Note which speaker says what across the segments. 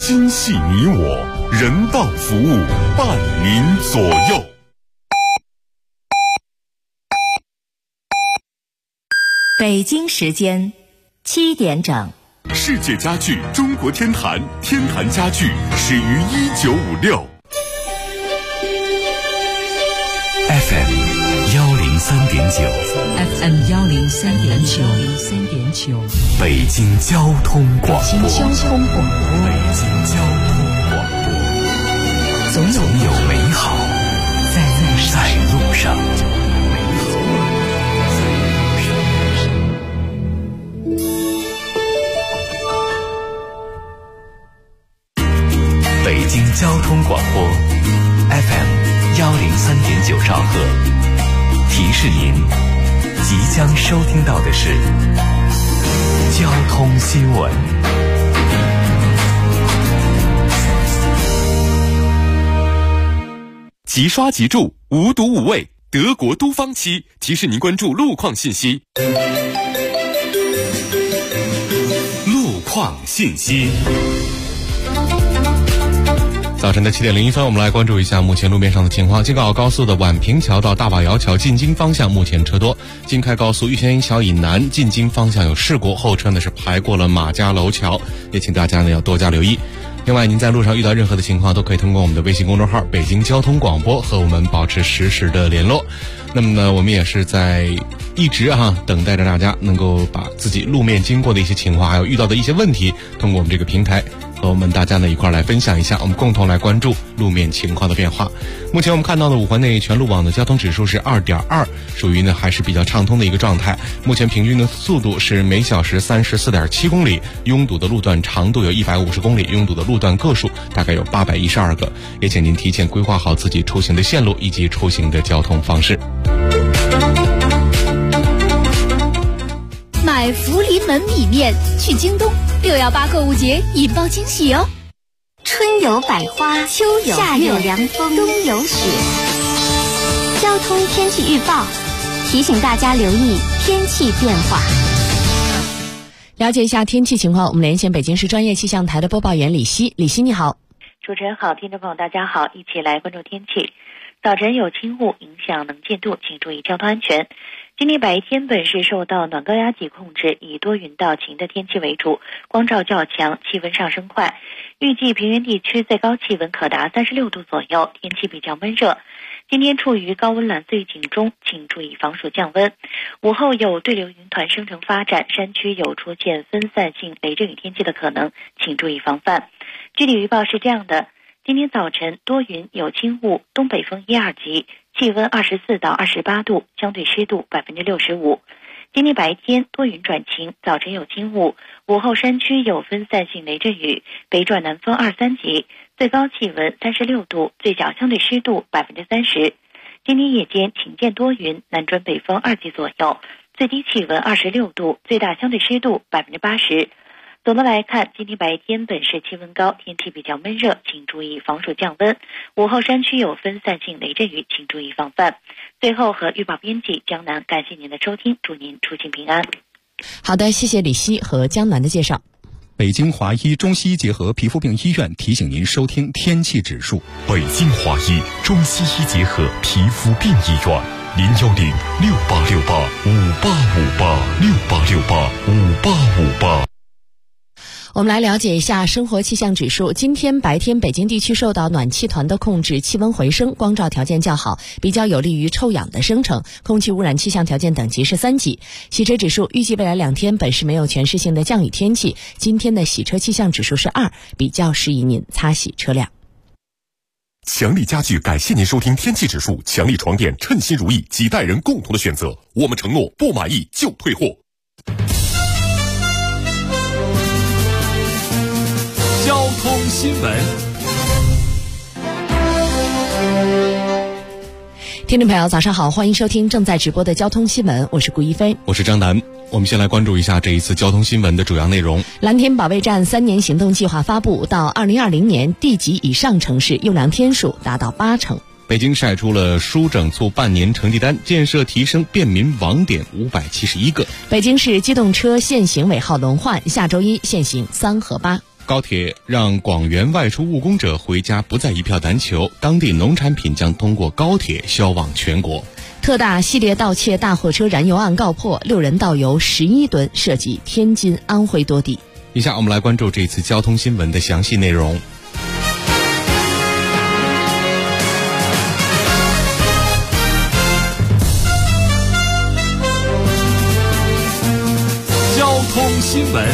Speaker 1: 精细你我，人道服务，伴您左右。
Speaker 2: 北京时间7点整。
Speaker 1: 世界家具中国天坛，天坛家具始于1956。
Speaker 3: FM 103.9
Speaker 4: FM 103.9
Speaker 3: 北京交通广播。
Speaker 4: 北京交通广播。
Speaker 3: 总有美好在路上。北京交通广播 FM 103.9兆赫，提示您即将收听到的是交通新闻。
Speaker 1: 即刷即住，无毒无味，德国都方漆提示您关注路况信息。路况信息。
Speaker 5: 早晨的7点01分，我们来关注一下目前路面上的情况。京港澳高速的宛平桥到大坝窑桥进京方向目前车多，京开高速玉泉营桥以南进京方向有事故，后车呢是排过了马家楼桥，也请大家呢要多加留意。另外，您在路上遇到任何的情况，都可以通过我们的微信公众号北京交通广播和我们保持实时的联络。那么呢，我们也是在一直等待着大家能够把自己路面经过的一些情况，还有遇到的一些问题，通过我们这个平台和我们大家呢一块来分享一下，我们共同来关注路面情况的变化。目前我们看到的5环内全路网的交通指数是 2.2， 属于呢还是比较畅通的一个状态。目前平均的速度是每小时 34.7 公里，拥堵的路段长度有150公里，拥堵的路段个数大概有812个。也请您提前规划好自己出行的线路以及出行的交通方式。
Speaker 6: 买福临门米面去京东，618购物节引爆惊喜哦！
Speaker 7: 春有百花，秋有夏有凉风，冬有雪。交通天气预报提醒大家留意天气变化。
Speaker 4: 了解一下天气情况，我们连线北京市专业气象台的播报员李希。李希你好。
Speaker 8: 主持人好，听众朋友大家好，一起来关注天气。早晨有轻雾影响能见度，请注意交通安全。今天白天本市受到暖高压脊控制，以多云到晴的天气为主，光照较强，气温上升快。预计平原地区最高气温可达36度左右，天气比较闷热。今天处于高温蓝色预警中，请注意防暑降温。午后有对流云团生成发展，山区有出现分散性雷阵雨天气的可能，请注意防范。具体预报是这样的：今天早晨多云有轻雾，东北风1、2级，气温24到28度，相对湿度65%。今天白天多云转晴，早晨有轻雾，午后山区有分散性雷阵雨，北转南风2、3级，最高气温36度，最小相对湿度30%。今天夜间晴间多云，南转北风2级左右，最低气温26度，最大相对湿度80%。总的来看，今天白天本市气温高，天气比较闷热，请注意防暑降温。午后山区有分散性雷阵雨，请注意防范。最后和预报编辑江南，感谢您的收听，祝您出行平安。
Speaker 4: 好的，谢谢李希和江南的介绍。
Speaker 9: 北京华医中西医结合皮肤病医院提醒您收听天气指数。
Speaker 1: 北京华医中西医结合皮肤病医院，0106868585858，668685858。
Speaker 4: 我们来了解一下生活气象指数。今天白天北京地区受到暖气团的控制，气温回升，光照条件较好，比较有利于臭氧的生成，空气污染气象条件等级是3级。洗车指数预计未来2天本市没有全市性的降雨天气，今天的洗车气象指数是2，比较适宜您擦洗车辆。
Speaker 1: 强力家具感谢您收听天气指数，强力床垫称心如意，几代人共同的选择，我们承诺不满意就退货。
Speaker 3: 交通新闻。
Speaker 4: 听众朋友早上好，欢迎收听正在直播的交通新闻，我是顾一飞，
Speaker 5: 我是张楠。我们先来关注一下这一次交通新闻的主要内容。
Speaker 4: 蓝天保卫战3年行动计划发布，到2020年地级以上城市优良天数达到80%。
Speaker 5: 北京晒出了疏整促半年成绩单，建设提升便民网点571个。
Speaker 4: 北京市机动车限行尾号轮换，下周1限行3和8。
Speaker 5: 高铁让广元外出务工者回家不再一票难求，当地农产品将通过高铁销往全国。
Speaker 4: 特大系列盗窃大货车燃油案告破，6人盗油11吨，涉及天津、安徽多地。
Speaker 5: 以下我们来关注这次交通新闻的详细内容。
Speaker 3: 交通新闻。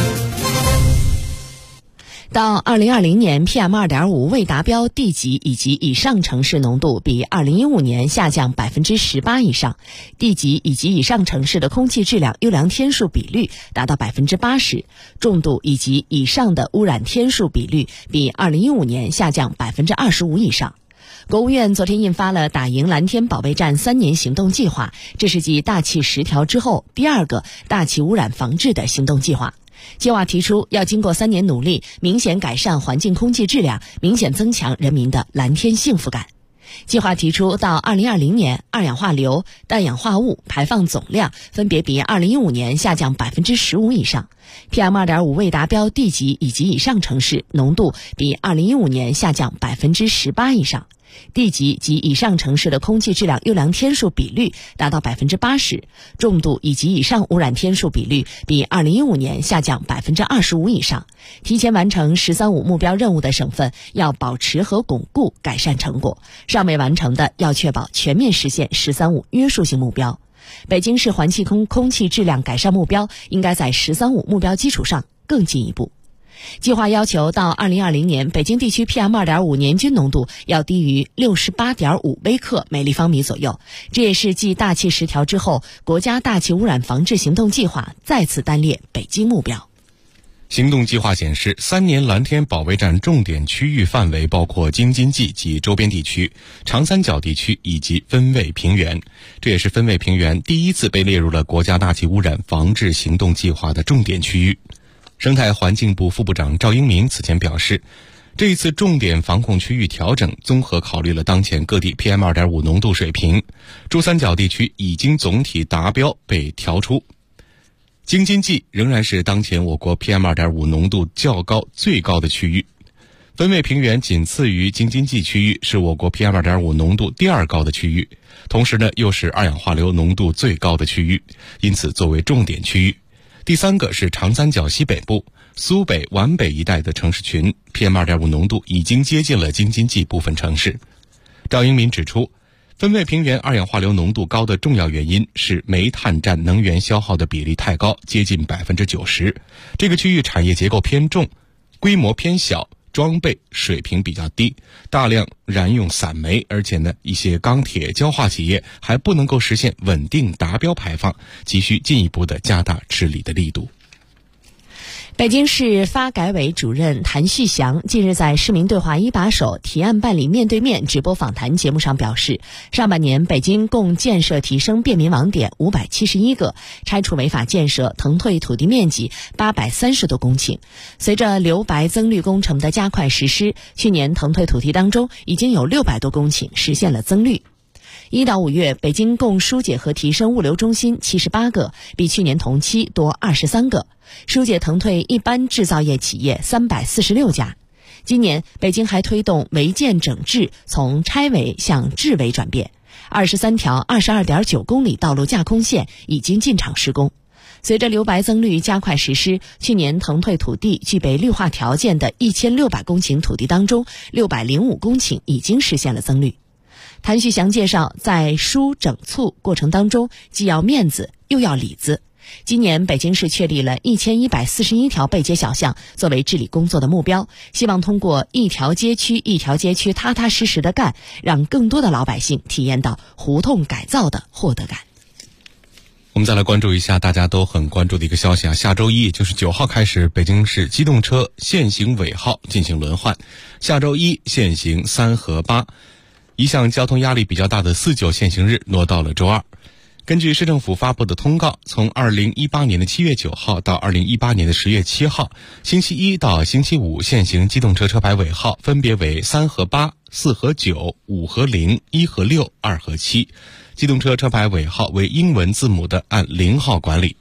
Speaker 4: 到2020年 PM2.5 未达标地级以及以上城市浓度比2015年下降18%以上，地级以及以上城市的空气质量优良天数比率达到80%，重度以及以上的污染天数比率比2015年下降25%以上。国务院昨天印发了打赢蓝天保卫战3年行动计划，这是继大气10条之后第2个大气污染防治的行动计划。计划提出，要经过3年努力，明显改善环境空气质量，明显增强人民的蓝天幸福感。计划提出，到2020年，二氧化硫、氮氧化物排放总量分别比2015年下降15%以上。PM2.5 未达标地级以及以上城市浓度比2015年下降18%以上。地级及以上城市的空气质量优良天数比率达到80%，重度以及以上污染天数比率比2015年下降25%以上。提前完成“十三五”目标任务的省份要保持和巩固改善成果，尚未完成的要确保全面实现“十三五”约束性目标。北京市环境空气质量改善目标应该在“十三五”目标基础上更进一步。计划要求到2020年，北京地区 PM2.5 年均浓度要低于68.5微克每立方米左右。这也是继大气10条之后，国家大气污染防治行动计划再次单列北京目标。
Speaker 5: 行动计划显示，3年蓝天保卫战重点区域范围包括京津冀及周边地区、长三角地区以及分位平原。这也是分位平原第一次被列入了国家大气污染防治行动计划的重点区域。生态环境部副部长赵英民此前表示，这一次重点防控区域调整综合考虑了当前各地 PM2.5 浓度水平，珠三角地区已经总体达标被调出，京津冀仍然是当前我国 PM2.5 浓度较高最高的区域，分位平原仅次于京津冀区域，是我国 PM2.5 浓度第2高的区域，同时呢又是二氧化硫浓度最高的区域，因此作为重点区域。第3个是长三角西北部、苏北、皖北一带的城市群 ，PM2.5 浓度已经接近了京津冀部分城市。赵英民指出，分位平原二氧化硫浓度高的重要原因是煤炭占能源消耗的比例太高，接近90%。这个区域产业结构偏重，规模偏小，装备水平比较低，大量燃用散煤，而且呢，一些钢铁焦化企业还不能够实现稳定达标排放，急需进一步的加大治理的力度。
Speaker 4: 北京市发改委主任谭旭祥近日在市民对话一把手提案办理面对面直播访谈节目上表示，上半年北京共建设提升便民网点571个，拆除违法建设，腾退土地面积830多公顷。随着留白增绿工程的加快实施，去年腾退土地当中已经有600多公顷实现了增绿。1到5月，北京共疏解和提升物流中心78个，比去年同期多23个，疏解腾退一般制造业企业346家。今年，北京还推动违建整治从拆违向治违转变，23条22.9公里道路架空线已经进场施工。随着留白增绿加快实施，去年腾退土地具备绿化条件的1600公顷土地当中，605公顷已经实现了增绿。谭旭祥介绍，在疏整促过程当中，既要面子又要里子。今年北京市确立了1141条背街小巷作为治理工作的目标，希望通过一条街区一条街区踏踏实实的干，让更多的老百姓体验到胡同改造的获得感。
Speaker 5: 我们再来关注一下大家都很关注的一个消息啊，下周一，也就是9号开始，北京市机动车限行尾号进行轮换，下周一限行3和8。一项交通压力比较大的4、9限行日挪到了周二。根据市政府发布的通告，从2018年的7月9号到2018年的10月7号，星期一到星期五限行机动车车牌尾号分别为3和8、4和9、5和0、1和6、2和7。机动车车牌尾号为英文字母的按0号管理。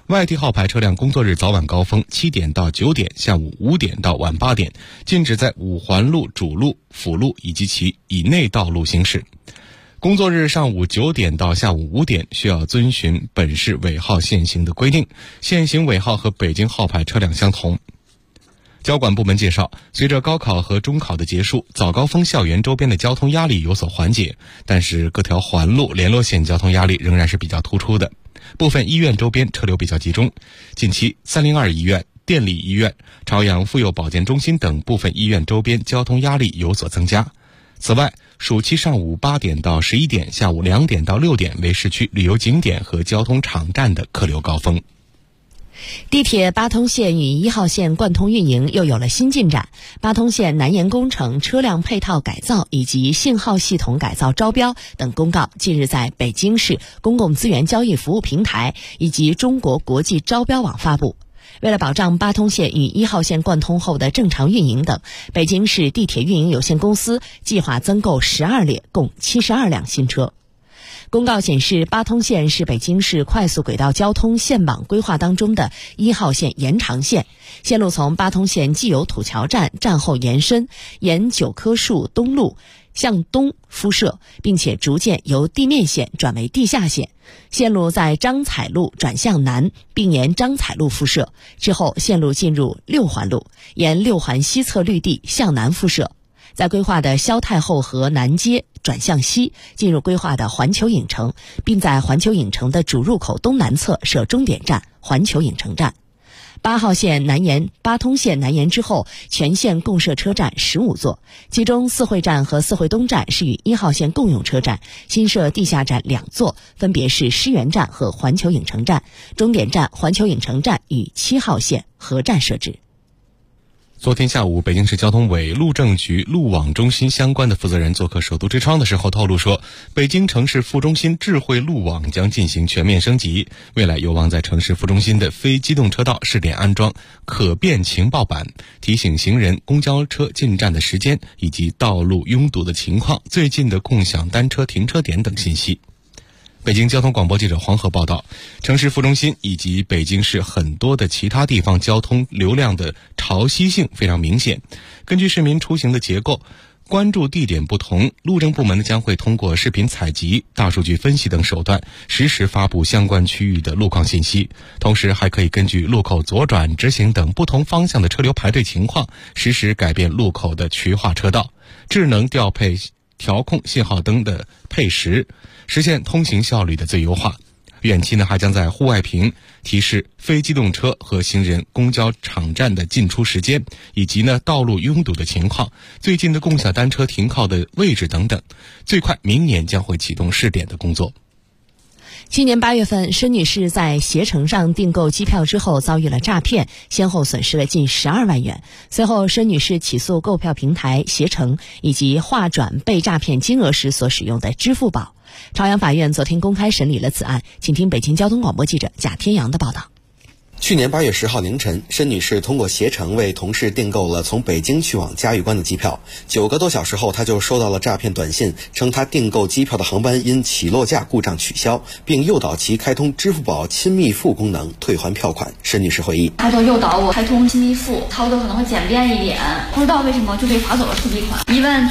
Speaker 5: 外地号牌车辆工作日早晚高峰7点到9点，下午5点到晚8点，禁止在五环路、主路、辅路以及其以内道路行驶。工作日上午9点到下午5点需要遵循本市尾号限行的规定，限行尾号和北京号牌车辆相同。交管部门介绍，随着高考和中考的结束，早高峰校园周边的交通压力有所缓解，但是各条环路、联络线交通压力仍然是比较突出的。部分医院周边车流比较集中，近期302医院、电力医院、朝阳妇幼保健中心等部分医院周边交通压力有所增加。此外，暑期上午8点到11点，下午2点到6点为市区旅游景点和交通场站的客流高峰。
Speaker 4: 地铁八通线与1号线贯通运营又有了新进展。八通线南延工程车辆配套改造以及信号系统改造招标等公告近日在北京市公共资源交易服务平台以及中国国际招标网发布。为了保障八通线与1号线贯通后的正常运营等，北京市地铁运营有限公司计划增购12列，共72辆新车。公告显示，八通线是北京市快速轨道交通线网规划当中的1号线延长线，线路从八通线既有土桥站站后延伸，沿9棵树东路向东敷设，并且逐渐由地面线转为地下线。线路在张彩路转向南，并沿张彩路敷设，之后线路进入6环路，沿6环西侧绿地向南敷设。在规划的萧太后河南街转向西，进入规划的环球影城，并在环球影城的主入口东南侧设终点站环球影城站。8号线南延八通线南延之后，全线共设车站15座，其中四惠站和四惠东站是与1号线共用车站，新设地下站2座，分别是狮园站和环球影城站，终点站环球影城站与7号线合站设置。
Speaker 5: 昨天下午，北京市交通委路政局路网中心相关的负责人做客首都之窗的时候透露说，北京城市副中心智慧路网将进行全面升级，未来有望在城市副中心的非机动车道试点安装可变情报板，提醒行人公交车进站的时间以及道路拥堵的情况、最近的共享单车停车点等信息。北京交通广播记者黄河报道，城市副中心以及北京市很多的其他地方交通流量的潮汐性非常明显。根据市民出行的结构，关注地点不同，路政部门将会通过视频采集、大数据分析等手段，实时发布相关区域的路况信息。同时，还可以根据路口左转、直行等不同方向的车流排队情况，实时改变路口的渠化车道，智能调配调控信号灯的配时，实现通行效率的最优化。远期还将在户外屏提示非机动车和行人公交场站的进出时间，以及道路拥堵的情况、最近的共享单车停靠的位置等等。最快明年将会启动试点的工作。
Speaker 4: 今年8月份，申女士在携程上订购机票之后遭遇了诈骗，先后损失了近12万元。随后，申女士起诉购票平台携程以及划转被诈骗金额时所使用的支付宝。朝阳法院昨天公开审理了此案，请听北京交通广播记者贾天阳的报道。
Speaker 10: 去年8月10号凌晨，申女士通过携程为同事订购了从北京去往嘉峪关的机票。9个多小时后，她就收到了诈骗短信，称她订购机票的航班因起落架故障取消，并诱导其开通支付宝亲密付功能退还票款。申女士回忆，
Speaker 11: 他就诱导我开通亲密付，操作可能会简便一点，不知道为什么就被划走了数笔款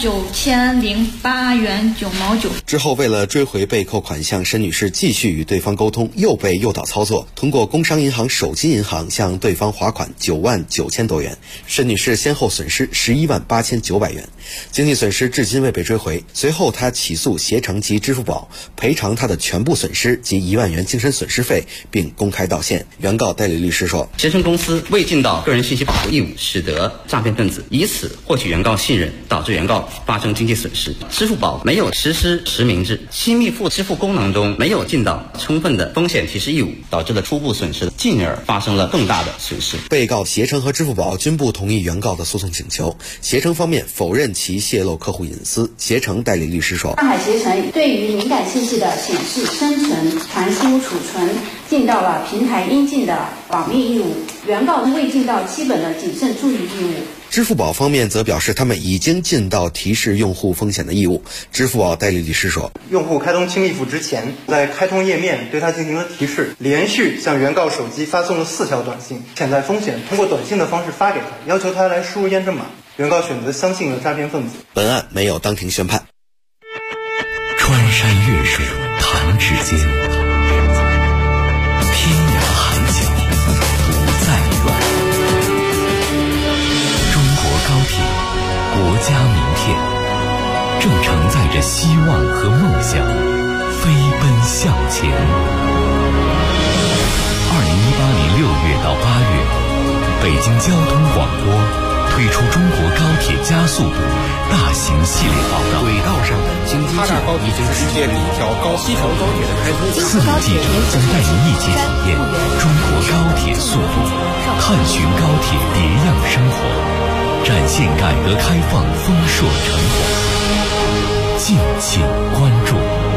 Speaker 11: 19008元9毛9。
Speaker 10: 之后为了追回被扣款项，申女士继续与对方沟通，又被诱导操作，通过工商银行手机银行向对方划款9万9千多元，申女士先后损失11万8900元，经济损失至今未被追回。随后她起诉携程及支付宝，赔偿她的全部损失及1万元精神损失费，并公开道歉。原告代理律师说，
Speaker 12: 携程公司未尽到个人信息保护义务，使得诈骗分子以此获取原告信任，导致原告发生经济损失。支付宝没有实施实名制，亲密付支付功能中没有尽到充分的风险提示义务，导致了初步损失，进而发生了更大的损失。
Speaker 10: 被告携程和支付宝均不同意原告的诉讼请求，携程方面否认其泄露客户隐私。携程代理律师说，
Speaker 13: 上海携程对于敏感信息的显示、生成、传输、储存尽到了平台应尽的保密义务，原告未尽到基本的谨慎注意义务。
Speaker 10: 支付宝方面则表示，他们已经尽到提示用户风险的义务。支付宝代理律师说，
Speaker 14: 用户开通亲密付之前，在开通页面对他进行了提示，连续向原告手机发送了4条短信，潜在风险通过短信的方式发给他，要求他来输入验证码。原告选择相信了诈骗分子。
Speaker 10: 本案没有当庭宣判。
Speaker 3: 穿山越水弹指间，天涯海角不再远。中国高铁，国家名片，正承载着希望和梦想，飞奔向前。2018年6月到8月，北京交通广播推出中国高铁加速度大型系列报道，轨道上的京津冀已经实现了一条西成高铁的开通。4路记者将带您一起体验中国高铁速度，探寻高铁别样生活，展现改革开放丰硕成果。敬请关注。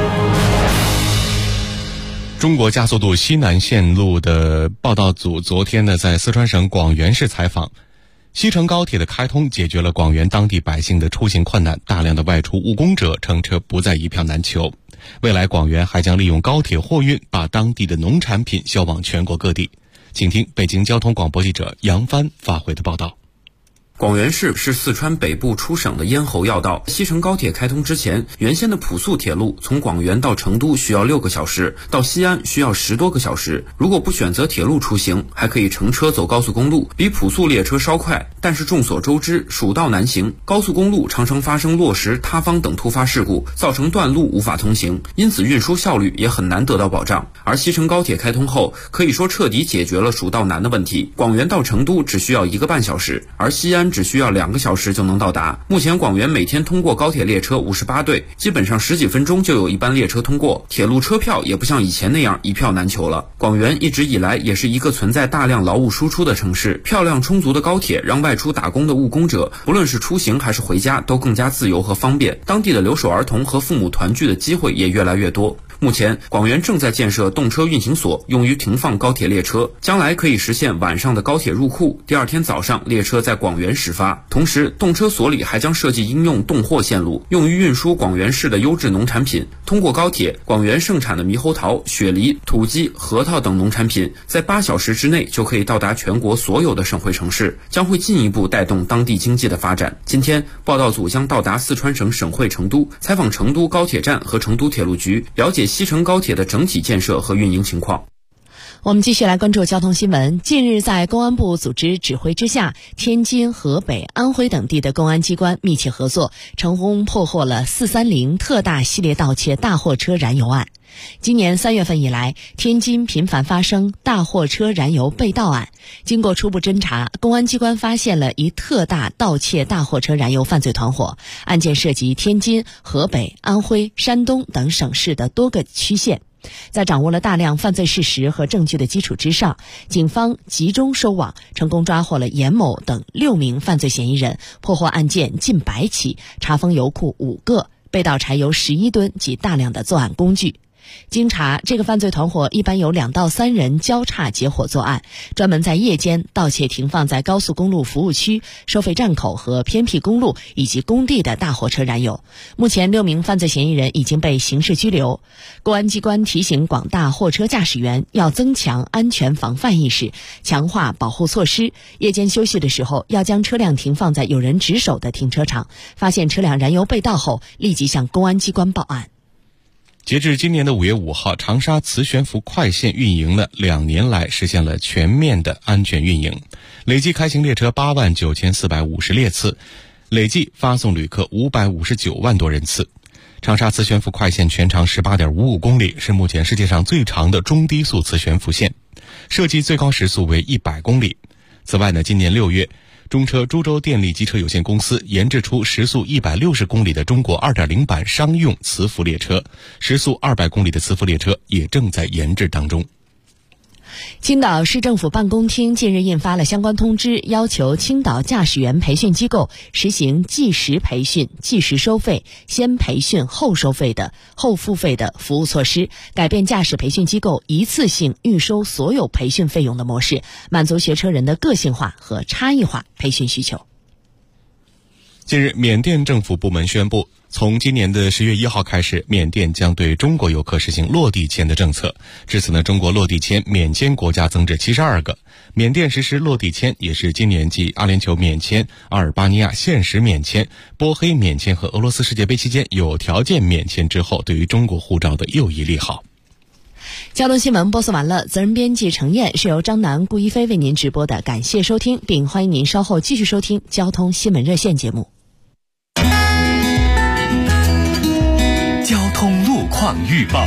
Speaker 5: 中国加速度西南线路的报道组昨天呢，在四川省广元市采访。西成高铁的开通解决了广元当地百姓的出行困难，大量的外出务工者乘车不再一票难求。未来广元还将利用高铁货运把当地的农产品销往全国各地。请听北京交通广播记者杨帆发回的报道。
Speaker 15: 广元市是四川北部出省的咽喉要道。西成高铁开通之前，原先的普速铁路从广元到成都需要6个小时，到西安需要10多个小时。如果不选择铁路出行，还可以乘车走高速公路，比普速列车稍快。但是众所周知，蜀道难行，高速公路常常发生落石、塌方等突发事故，造成断路无法通行，因此运输效率也很难得到保障。而西成高铁开通后，可以说彻底解决了蜀道难的问题。广元到成都只需要1个半小时，而西安只需要2个小时就能到达。目前广元每天通过高铁列车58对，基本上10几分钟就有一班列车通过。铁路车票也不像以前那样一票难求了。广元一直以来也是一个存在大量劳务输出的城市，漂亮充足的高铁让外出打工的务工者，不论是出行还是回家都更加自由和方便。当地的留守儿童和父母团聚的机会也越来越多。目前广元正在建设动车运行所，用于停放高铁列车，将来可以实现晚上的高铁入库，第2天早上列车在广元始发。同时动车所里还将设计应用动货线路，用于运输广元市的优质农产品。通过高铁，广元盛产的猕猴桃、雪梨、土鸡、核桃等农产品在8小时之内就可以到达全国所有的省会城市，将会进一步带动当地经济的发展。今天报道组将到达四川省省会成都，采访成都高铁站和成都铁路局，了解西成高铁的整体建设和运营情况。
Speaker 4: 我们继续来关注交通新闻。近日，在公安部组织指挥之下，天津、河北、安徽等地的公安机关密切合作，成功破获了430特大系列盗窃大货车燃油案。今年3月份以来，天津频繁发生大货车燃油被盗案。经过初步侦查，公安机关发现了一特大盗窃大货车燃油犯罪团伙，案件涉及天津、河北、安徽、山东等省市的多个区县。在掌握了大量犯罪事实和证据的基础之上，警方集中收网，成功抓获了严某等6名犯罪嫌疑人，破获案件近100起，查封油库5个，被盗柴油11吨及大量的作案工具。经查，这个犯罪团伙一般有2到3人交叉结伙作案，专门在夜间盗窃停放在高速公路服务区、收费站口和偏僻公路以及工地的大货车燃油。目前6名犯罪嫌疑人已经被刑事拘留。公安机关提醒广大货车驾驶员要增强安全防范意识，强化保护措施。夜间休息的时候，要将车辆停放在有人值守的停车场，发现车辆燃油被盗后，立即向公安机关报案。
Speaker 5: 截至今年的5月5号，长沙磁悬浮快线运营了2年来实现了全面的安全运营，累计开行列车89450列次，累计发送旅客559万多人次。长沙磁悬浮快线全长18.55公里，是目前世界上最长的中低速磁悬浮线，设计最高时速为100公里。此外呢，今年6月，中车株洲电力机车有限公司研制出时速160公里的中国 2.0 版商用磁浮列车，时速200公里的磁浮列车也正在研制当中。
Speaker 4: 青岛市政府办公厅近日印发了相关通知，要求青岛驾驶员培训机构实行计时培训、计时收费、先培训后收费的后付费的服务措施，改变驾驶培训机构一次性预收所有培训费用的模式，满足学车人的个性化和差异化培训需求。
Speaker 5: 近日，缅甸政府部门宣布，从今年的10月1号开始，缅甸将对中国游客实行落地签的政策。至此呢，中国落地签免签国家增至72个。缅甸实施落地签也是今年继阿联酋免签、阿尔巴尼亚限时免签、波黑免签和俄罗斯世界杯期间有条件免签之后，对于中国护照的又一利好。
Speaker 4: 交通新闻播送完了，责任编辑程燕，是由张楠、顾一飞为您直播的，感谢收听，并欢迎您稍后继续收听交通新闻热线节目。
Speaker 3: 交通路况预报。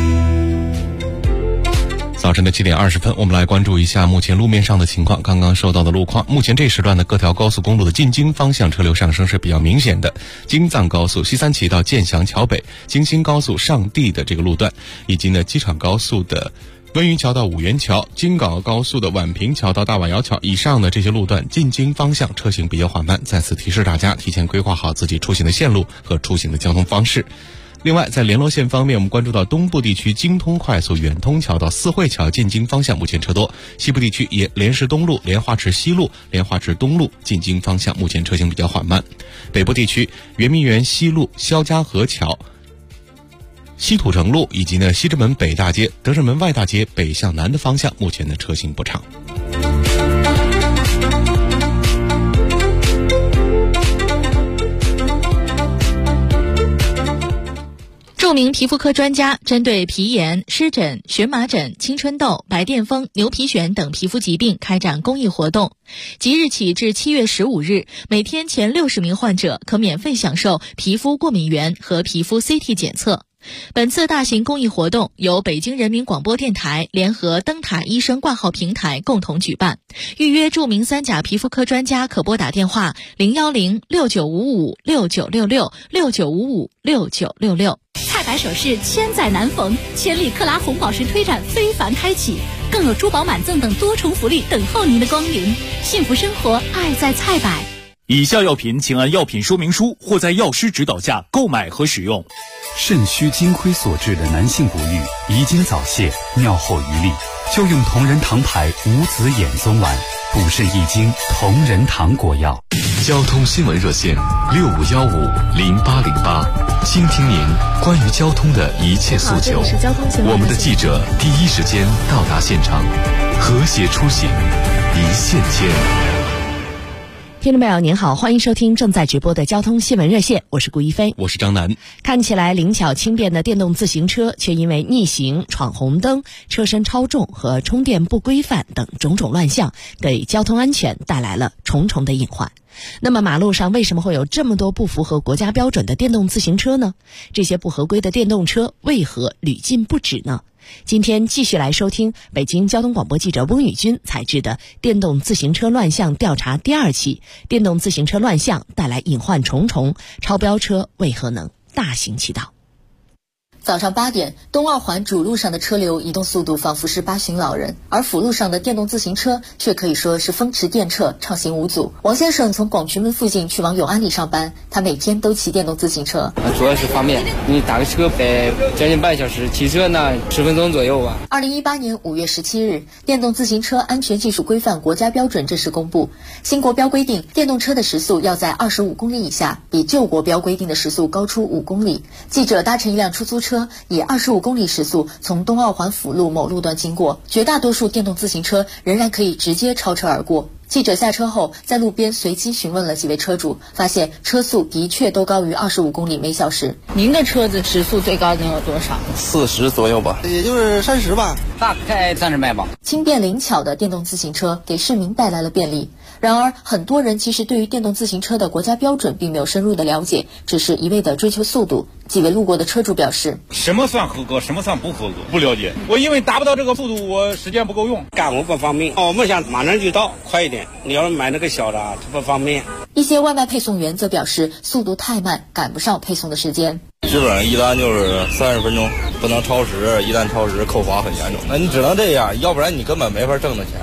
Speaker 5: 早晨的7点20分，我们来关注一下目前路面上的情况。刚刚收到的路况，目前这时段的各条高速公路的进京方向车流上升是比较明显的。京藏高速西三旗到建祥桥北、京新高速上地的这个路段，以及呢机场高速的温榆桥到五元桥、京港澳高速的宛平桥到大瓦窑桥以上的这些路段进京方向车行比较缓慢，再次提示大家提前规划好自己出行的线路和出行的交通方式。另外，在联络线方面，我们关注到东部地区京通快速远通桥到四惠桥进京方向目前车多；西部地区也莲石东路、莲花池西路、莲花池东路进京方向目前车行比较缓慢。北部地区圆明园西路、肖家河桥、西土城路以及呢西直门北大街、德胜门外大街北向南的方向目前的车行不畅。
Speaker 16: 著名皮肤科专家针对皮炎、湿疹、荨麻疹、青春痘、白癜风、牛皮癣等皮肤疾病开展公益活动。即日起至7月15日，每天前60名患者可免费享受皮肤过敏原和皮肤 CT 检测。本次大型公益活动由北京人民广播电台联合灯塔医生挂号平台共同举办。预约著名3甲皮肤科专家可拨打电话01069556966 69556966。
Speaker 6: 菜百首饰千载难逢，千里克拉红宝石推展非凡开启，更有珠宝满赠等多重福利等候您的光临。幸福生活，爱在菜百。
Speaker 17: 以下药品请按药品说明书或在药师指导下购买和使用。
Speaker 18: 肾虚金亏所致的男性不育、遗精早泄、尿后遗力，就用同仁堂牌无子衍宗丸，补肾益精同仁堂果药。
Speaker 3: 交通新闻热线65150808，倾听您关于交通的一切诉求。我们的记者第一时间到达现场，和谐出行，一线牵。
Speaker 4: 听众朋友您好，欢迎收听正在直播的交通新闻热线，我是顾一飞，
Speaker 5: 我是张楠。
Speaker 4: 看起来灵巧轻便的电动自行车，却因为逆行、闯红灯、车身超重和充电不规范等种种乱象，给交通安全带来了重重的隐患。那么马路上为什么会有这么多不符合国家标准的电动自行车呢？这些不合规的电动车为何屡禁不止呢？今天继续来收听北京交通广播记者翁宇军采制的电动自行车乱象调查第2期，电动自行车乱象带来隐患重重，超标车为何能大行其道？
Speaker 19: 早上8点，东二环主路上的车流移动速度仿佛是8旬老人，而辅路上的电动自行车却可以说是风驰电掣，畅行无阻。王先生从广渠门附近去往永安里上班，他每天都骑电动自行车。
Speaker 20: 主要是方便，你打个车得将近半小时，骑车呢10分钟左右吧。
Speaker 19: 2018年5月17日，电动自行车安全技术规范国家标准正式公布。新国标规定，电动车的时速要在25公里以下，比旧国标规定的时速高出5公里。记者搭乘一辆出租车，以25公里时速从东二环辅路某路段经过，绝大多数电动自行车仍然可以直接超车而过。记者下车后，在路边随机询问了几位车主，发现车速的确都高于25公里每小时。
Speaker 21: 您的车子时速最高能有多少
Speaker 22: ？40左右吧，也就是30吧，
Speaker 20: 大概30迈吧。
Speaker 19: 轻便灵巧的电动自行车给市民带来了便利。然而，很多人其实对于电动自行车的国家标准并没有深入的了解，只是一味的追求速度。几位路过的车主表示，
Speaker 23: 什么算合格，什么算不合格，不了解。我因为达不到这个速度，我时间不够用，
Speaker 22: 赶我不方便。我们想马上就到，快一点。你要是买那个小的，它不方便。
Speaker 19: 一些外卖配送员则表示，速度太慢，赶不上配送的时间。
Speaker 22: 基本上一单就是30分钟，不能超时，一旦超时扣罚很严重。那你只能这样，要不然你根本没法挣的钱。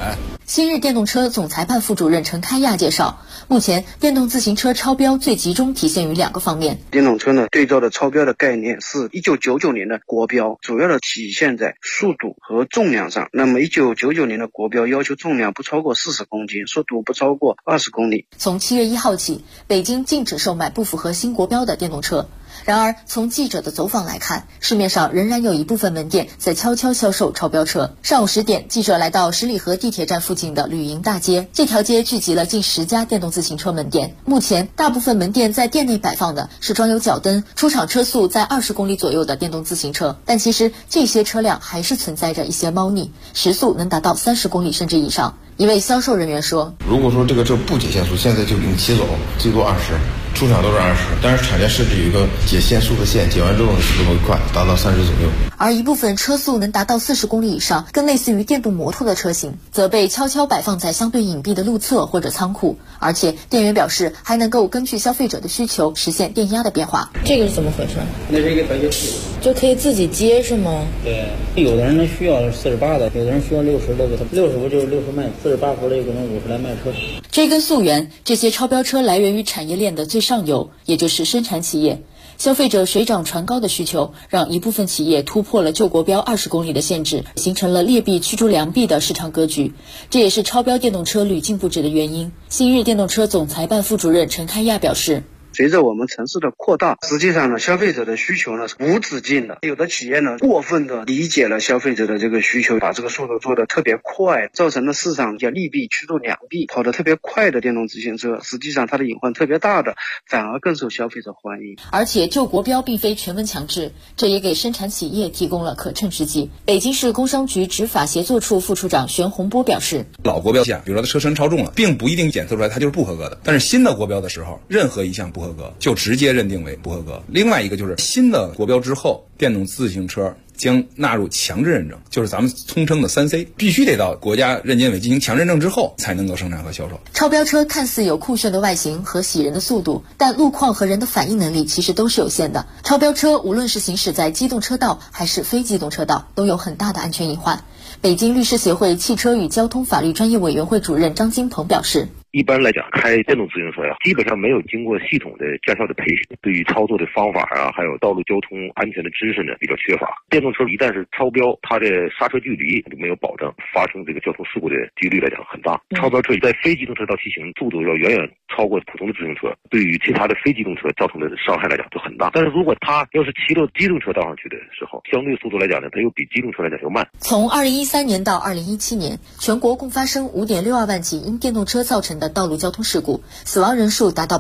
Speaker 19: 新日电动车总裁办副主任陈开亚介绍，目前电动自行车超标最集中体现于2个方面。
Speaker 2: 电动车呢对照的超标的概念是1999年的国标，主要的体现在速度和重量上。那么1999年的国标要求重量不超过40公斤，速度不超过20公里。
Speaker 19: 从7月1号起，北京禁止售卖不符合新国标的电动车。然而，从记者的走访来看，市面上仍然有一部分门店在悄悄销售超标车。上午10点，记者来到十里河地铁站附近的旅营大街，这条街聚集了近10家电动自行车门店。目前，大部分门店在店内摆放的是装有脚蹬、出厂车速在20公里左右的电动自行车，但其实这些车辆还是存在着一些猫腻，时速能达到30公里甚至以上。一位销售人员说：“
Speaker 7: 如果说这个车不解限速，现在就给你骑走，最多20，出厂都是20，但是厂家设置有一个解限速的线，解完之后速度会快，达到30左右。
Speaker 19: 而一部分车速能达到40公里以上，更类似于电动摩托的车型，则被悄悄摆放在相对隐蔽的路侧或者仓库，而且店员表示还能够根据消费者的需求实现电压的变化。
Speaker 21: 这个是怎么回事？
Speaker 22: 那是一个调节器，
Speaker 21: 就可以自己接是吗？
Speaker 22: 对，有的人呢需要48的，有的人需要60的，60伏就是60迈，48伏的有可能50来迈车。
Speaker 19: 追根溯源，这些超标车来源于产业链的最上游，也就是生产企业。消费者水涨船高的需求，让一部分企业突破了旧国标20公里的限制，形成了劣币驱逐良币的市场格局。这也是超标电动车屡禁不止的原因。新日电动车总裁办副主任陈开亚表示，
Speaker 2: 随着我们城市的扩大，实际上呢，消费者的需求呢是无止境的。有的企业呢过分的理解了消费者的这个需求，把这个速度做得特别快，造成了市场叫利弊驱逐良币。跑得特别快的电动自行车，实际上它的隐患特别大的，反而更受消费者欢迎。
Speaker 19: 而且旧国标并非全文强制，这也给生产企业提供了可乘之机。北京市工商局执法协作处副处长玄洪波表示，
Speaker 8: 老国标下，比如说它车身超重了，并不一定检测出来它就是不合格的，但是新的国标的时候，任何一项不合格就直接认定为不合格。另外一个就是新的国标之后，电动自行车将纳入强制认证，就是咱们通称的3C， 必须得到国家认监委进行强认证之后才能够生产和销售。
Speaker 19: 超标车看似有酷炫的外形和喜人的速度，但路况和人的反应能力其实都是有限的。超标车无论是行驶在机动车道还是非机动车道，都有很大的安全隐患。北京律师协会汽车与交通法律专业委员会主任张金鹏表示，
Speaker 24: 一般来讲，开电动自行车呀，基本上没有经过系统的驾校的培训，对于操作的方法啊，还有道路交通安全的知识呢，比较缺乏。电动车一旦是超标，它的刹车距离就没有保证，发生这个交通事故的几率来讲很大。超标车在非机动车道骑行速度要远远超过普通的自行车，对于其他的非机动车造成的伤害来讲就很大。但是如果它要是骑到机动车道上去的时候，相对速度来讲呢，它又比机动车来讲要慢。
Speaker 19: 从2013年到2017年，全国共发生5.62万起因电动车造成的道路交通事故，死亡人数达到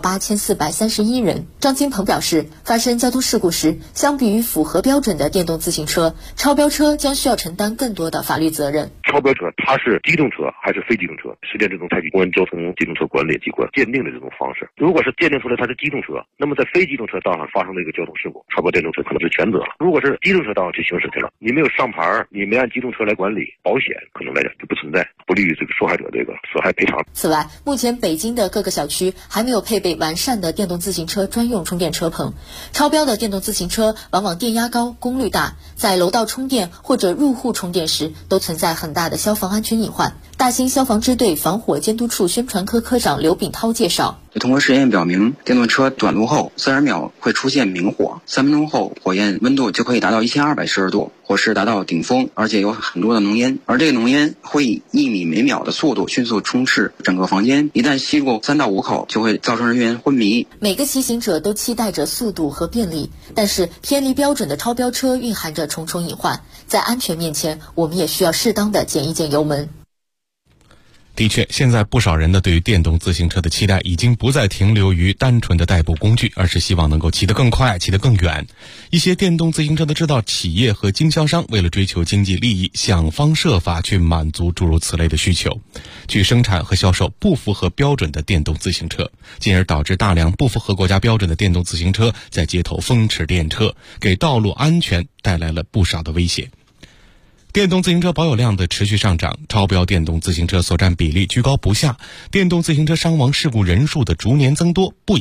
Speaker 19: 8431人。张金鹏表示，发生交通事故时，相比于符合标准的电动自行车，超标车将需要承担更多的法律责任。
Speaker 24: 超标车它是机动车还是非机动车，实践这种采取公安交通机动车管理机关鉴定的这种方式。如果是鉴定出来它是机动车，那么在非机动车道上发生的一个交通事故，超标电动车可能是全责了。如果是机动车道去行驶去了，你没有上牌，你没按机动车来管理，保险可能来讲就不存在，不利于这个受害者这个损害赔偿。
Speaker 19: 此外，目前北京的各个小区还没有配备完善的电动自行车专用充电车棚。超标的电动自行车往往电压高、功率大，在楼道充电或者入户充电时都存在很大的消防安全隐患。大兴消防支队防火监督处宣传科科长刘炳涛介绍，
Speaker 25: 通过实验表明，电动车短路后40秒会出现明火，3分钟后火焰温度就可以达到1200摄氏度，火势达到顶峰，而且有很多的浓烟，而这个浓烟会以1米每秒的速度迅速充斥整个房间，一旦吸入3到5口，就会造成人员昏迷。
Speaker 19: 每个骑行者都期待着速度和便利，但是偏离标准的超标车蕴含着重重隐患，在安全面前，我们也需要适当的减一减油门。
Speaker 5: 的确，现在不少人的对于电动自行车的期待已经不再停留于单纯的代步工具，而是希望能够骑得更快，骑得更远。一些电动自行车的制造企业和经销商为了追求经济利益，想方设法去满足诸如此类的需求，去生产和销售不符合标准的电动自行车，进而导致大量不符合国家标准的电动自行车在街头风驰电掣，给道路安全带来了不少的威胁。电动自行车保有量的持续上涨，超标电动自行车所占比例居高不下，电动自行车伤亡事故人数的逐年增多，不仅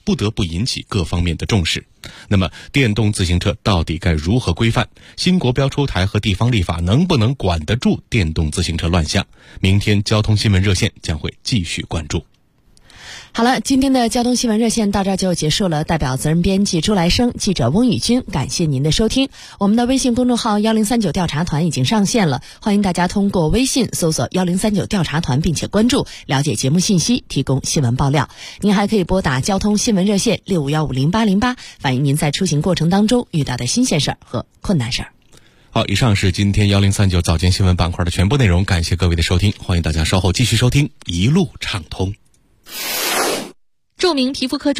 Speaker 5: 不得不引起各方面的重视。那么电动自行车到底该如何规范？新国标出台和地方立法能不能管得住电动自行车乱象？明天交通新闻热线将会继续关注。
Speaker 4: 好了，今天的交通新闻热线到这儿就结束了。代表责任编辑朱来生、记者翁宇军，感谢您的收听。我们的微信公众号1039调查团已经上线了，欢迎大家通过微信搜索1039调查团并且关注，了解节目信息，提供新闻爆料。您还可以拨打交通新闻热线65150808，反映您在出行过程当中遇到的新鲜事儿和困难事儿。
Speaker 5: 好，以上是今天1039早间新闻板块的全部内容，感谢各位的收听，欢迎大家稍后继续收听一路畅通。
Speaker 16: 著名皮肤科专